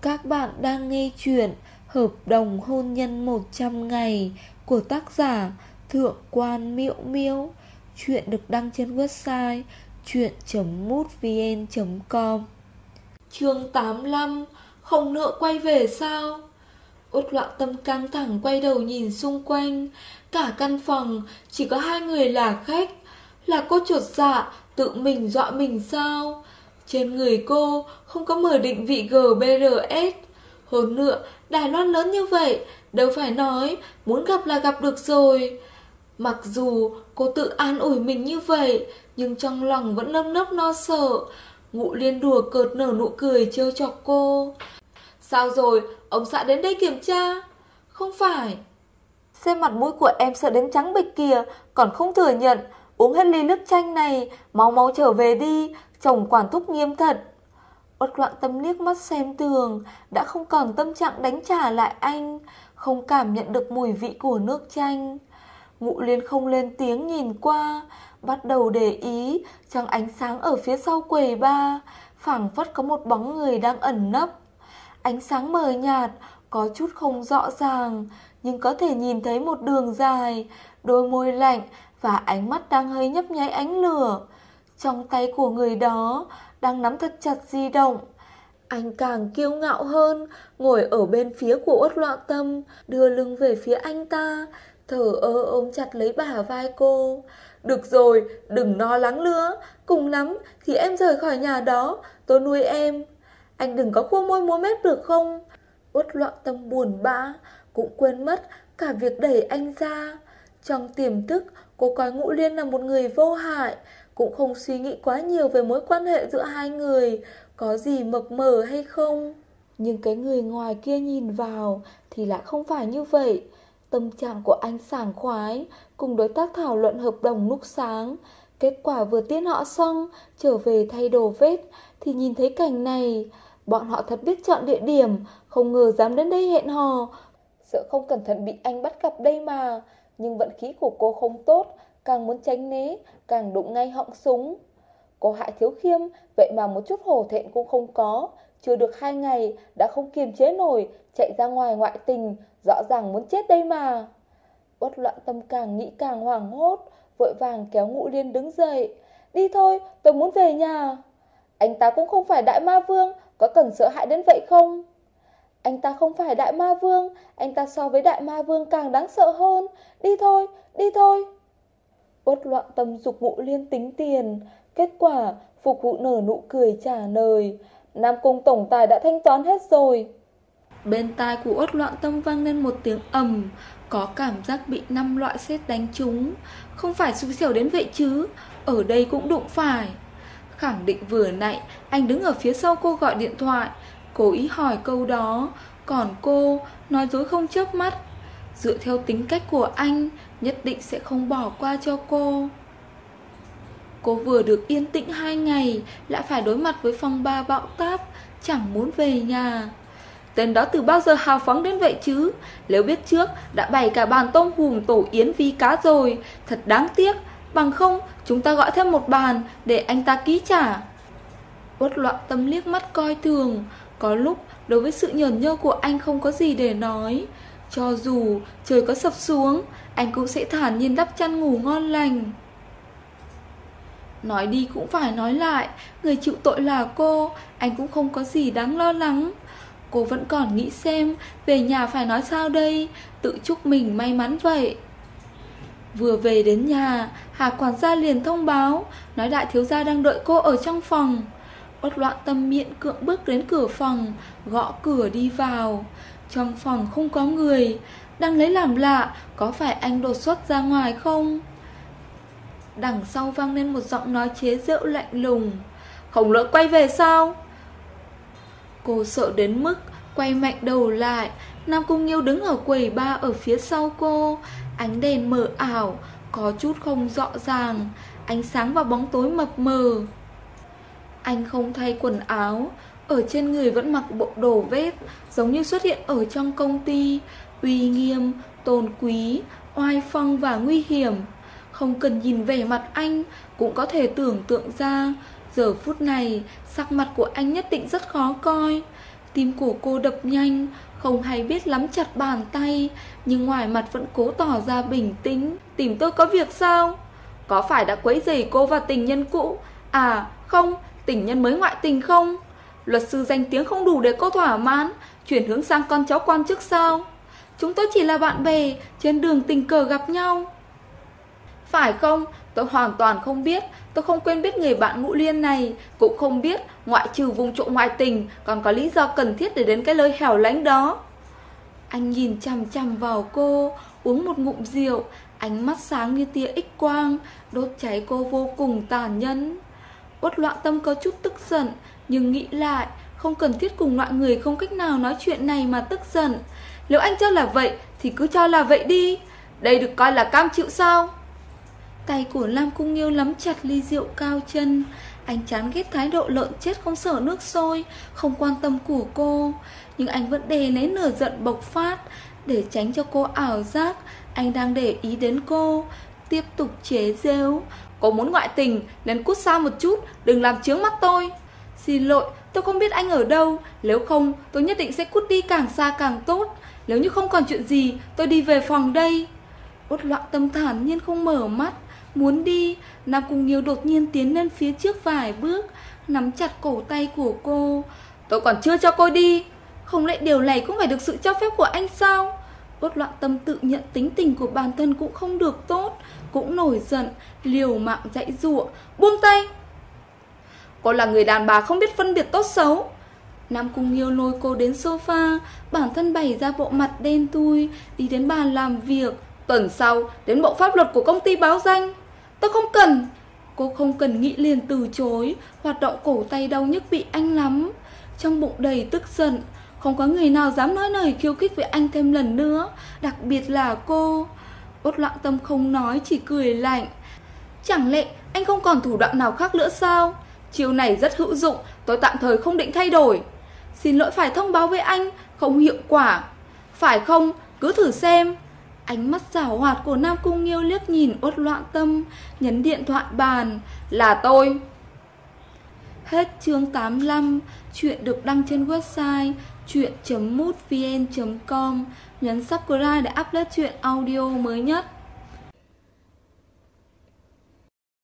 Các bạn đang nghe chuyện Hợp đồng hôn nhân 100 ngày của tác giả Thượng quan Miễu Miễu. Chuyện được đăng trên website chuyện.mútvn.com. Chương 85. Không nỡ quay về sao? Uất Loạn Tâm căng thẳng quay đầu nhìn xung quanh. Cả căn phòng chỉ có hai người là khách. Là cô chột dạ tự mình dọa mình sao? Trên người cô không có mở định vị GPRS. Hơn nữa, Đài Loan lớn như vậy, đâu phải nói muốn gặp là gặp được rồi. Mặc dù cô tự an ủi mình như vậy, nhưng trong lòng vẫn nơm nớp lo sợ. Ngụ Liên đùa cợt nở nụ cười trêu chọc cô. Sao rồi, ông xã đến đây kiểm tra? Không phải. Xem mặt mũi của em sợ đến trắng bệch kìa, còn không thừa nhận. Uống hết ly nước chanh này, mau mau trở về đi, chồng quản thúc nghiêm thật. Uất Loạn Tâm liếc mắt xem tường, đã không còn tâm trạng đánh trả lại anh, không cảm nhận được mùi vị của nước chanh. Ngụ Liên không lên tiếng nhìn qua, bắt đầu để ý trong ánh sáng ở phía sau quầy bar, phảng phất có một bóng người đang ẩn nấp. Ánh sáng mờ nhạt, có chút không rõ ràng, nhưng có thể nhìn thấy một đường dài, đôi môi lạnh và ánh mắt đang hơi nhấp nháy ánh lửa. Trong tay của người đó đang nắm thật chặt di động. Anh càng kiêu ngạo hơn, ngồi ở bên phía của Uất Loạn Tâm, đưa lưng về phía anh ta, thở ơ ôm chặt lấy bả vai cô. Được rồi, đừng lo lắng nữa, cùng lắm thì em rời khỏi nhà đó, tôi nuôi em. Anh đừng có khua môi múa mép được không? Uất Loạn Tâm buồn bã, cũng quên mất cả việc đẩy anh ra. Trong tiềm thức, cô coi Ngũ Liên là một người vô hại, cũng không suy nghĩ quá nhiều về mối quan hệ giữa hai người, có gì mập mờ hay không. Nhưng cái người ngoài kia nhìn vào thì lại không phải như vậy. Tâm trạng của anh sảng khoái, cùng đối tác thảo luận hợp đồng lúc sáng. Kết quả vừa tiễn họ xong, trở về thay đồ vest, thì nhìn thấy cảnh này. Bọn họ thật biết chọn địa điểm, không ngờ dám đến đây hẹn hò. Sợ không cẩn thận bị anh bắt gặp đây mà. Nhưng vận khí của cô không tốt, càng muốn tránh né, càng đụng ngay họng súng. Cô Hạ Thiếu Khiêm vậy mà một chút hổ thẹn cũng không có. Chưa được 2 ngày đã không kiềm chế nổi, chạy ra ngoài ngoại tình, rõ ràng muốn chết đây mà. Uất Loạn Tâm càng nghĩ càng hoảng hốt, vội vàng kéo Ngũ Liên đứng dậy. Đi thôi, tôi muốn về nhà. Anh ta cũng không phải đại ma vương, có cần sợ hãi đến vậy không? Anh ta không phải đại ma vương, anh ta so với đại ma vương càng đáng sợ hơn. Đi thôi, đi thôi. Uất Loạn Tâm giục Ngũ Liên tính tiền. Kết quả phục vụ nở nụ cười trả lời. Nam Cung tổng tài đã thanh toán hết rồi. Bên tai của Uất Loạn Tâm vang lên một tiếng ầm, có cảm giác bị 5 loại sét đánh trúng. Không phải xui xẻo đến vậy chứ, ở đây cũng đụng phải. Khẳng định vừa nãy anh đứng ở phía sau cô gọi điện thoại, cố ý hỏi câu đó, còn cô nói dối không chớp mắt. Dựa theo tính cách của anh, nhất định sẽ không bỏ qua cho cô. Cô vừa được yên tĩnh 2 ngày, lại phải đối mặt với phong ba bão táp, chẳng muốn về nhà. Tên đó từ bao giờ hào phóng đến vậy chứ? Nếu biết trước đã bày cả bàn tôm hùm tổ yến vi cá rồi, thật đáng tiếc. Bằng không chúng ta gọi thêm một bàn để anh ta ký trả. Uất Loạn Tâm liếc mắt coi thường. Có lúc đối với sự nhởn nhơ của anh không có gì để nói. Cho dù trời có sập xuống, anh cũng sẽ thản nhiên đắp chăn ngủ ngon lành. Nói đi cũng phải nói lại, người chịu tội là cô, anh cũng không có gì đáng lo lắng. Cô vẫn còn nghĩ xem về nhà phải nói sao đây, tự chúc mình may mắn vậy. Vừa về đến nhà, Hà quản gia liền thông báo, nói đại thiếu gia đang đợi cô ở trong phòng. Uất Loạn Tâm miễn cưỡng bước đến cửa phòng, gõ cửa đi vào. Trong phòng không có người, đang lấy làm lạ, có phải anh đột xuất ra ngoài không? Đằng sau vang lên một giọng nói chế giễu lạnh lùng. Không lỡ quay về sao? Cô sợ đến mức quay mạnh đầu lại. Nam Cung Nghiêu đứng ở quầy bar ở phía sau cô. Ánh đèn mờ ảo, có chút không rõ ràng, ánh sáng và bóng tối mập mờ. Anh không thay quần áo, ở trên người vẫn mặc bộ đồ vest, giống như xuất hiện ở trong công ty. Uy nghiêm, tôn quý, oai phong và nguy hiểm. Không cần nhìn vẻ mặt anh cũng có thể tưởng tượng ra giờ phút này sắc mặt của anh nhất định rất khó coi. Tim của cô đập nhanh, không hay biết nắm chặt bàn tay, nhưng ngoài mặt vẫn cố tỏ ra bình tĩnh. Tìm tôi có việc sao? Có phải đã quấy rầy cô và tình nhân cũ? À không, tình nhân mới ngoại tình không? Luật sư danh tiếng không đủ để cô thỏa mãn, chuyển hướng sang con cháu quan chức sao? Chúng tôi chỉ là bạn bè, trên đường tình cờ gặp nhau. Phải không? Tôi hoàn toàn không biết. Tôi không quên biết người bạn Ngũ Liên này. Cũng không biết ngoại trừ vùng trộm ngoại tình còn có lý do cần thiết để đến cái nơi hẻo lánh đó. Anh nhìn chằm chằm vào cô, uống một ngụm rượu, ánh mắt sáng như tia X quang, đốt cháy cô vô cùng tàn nhẫn. Uất Loạn Tâm có chút tức giận, nhưng nghĩ lại, không cần thiết cùng loại người không cách nào nói chuyện này mà tức giận. Nếu anh cho là vậy thì cứ cho là vậy đi. Đây được coi là cam chịu sao? Tay của Lam Cung Nghiêu nắm chặt ly rượu cao chân. Anh chán ghét thái độ lợn chết không sợ nước sôi, không quan tâm của cô. Nhưng anh vẫn đè nén nửa giận bộc phát. Để tránh cho cô ảo giác anh đang để ý đến cô, tiếp tục chế giễu. Cô muốn ngoại tình nên cút xa một chút, đừng làm chướng mắt tôi. Xin lỗi, tôi không biết anh ở đâu. Nếu không tôi nhất định sẽ cút đi càng xa càng tốt. Nếu như không còn chuyện gì tôi đi về phòng đây. Uất Loạn Tâm thản nhiên không mở mắt, muốn đi. Nam Cung Nghiêu đột nhiên tiến lên phía trước vài bước, nắm chặt cổ tay của cô. Tôi còn chưa cho cô đi. Không lẽ điều này cũng phải được sự cho phép của anh sao? Uất Loạn Tâm tự nhận tính tình của bản thân cũng không được tốt, cũng nổi giận, liều mạng giãy giụa. Buông tay. Cô là người đàn bà không biết phân biệt tốt xấu. Nam Cung Nghiêu lôi cô đến sofa, bản thân bày ra bộ mặt đen thui, đi đến bàn làm việc. Tuần sau đến bộ pháp luật của công ty báo danh. Tôi không cần. Cô không cần nghĩ liền từ chối. Hoạt động cổ tay đau nhức bị anh lắm. Trong bụng đầy tức giận. Không có người nào dám nói lời khiêu khích với anh thêm lần nữa, đặc biệt là cô. Uất Loạn Tâm không nói, chỉ cười lạnh. Chẳng lẽ anh không còn thủ đoạn nào khác nữa sao? Chiêu này rất hữu dụng, tôi tạm thời không định thay đổi. Xin lỗi phải thông báo với anh, không hiệu quả. Phải không? Cứ thử xem. Ánh mắt giảo hoạt của Nam Cung Nghiêu liếc nhìn Uất Loạn Tâm, nhấn điện thoại bàn. Là tôi. Hết chương 85. Chuyện được đăng trên website chuyện.mútvn.com. Nhấn subscribe để upload chuyện audio mới nhất.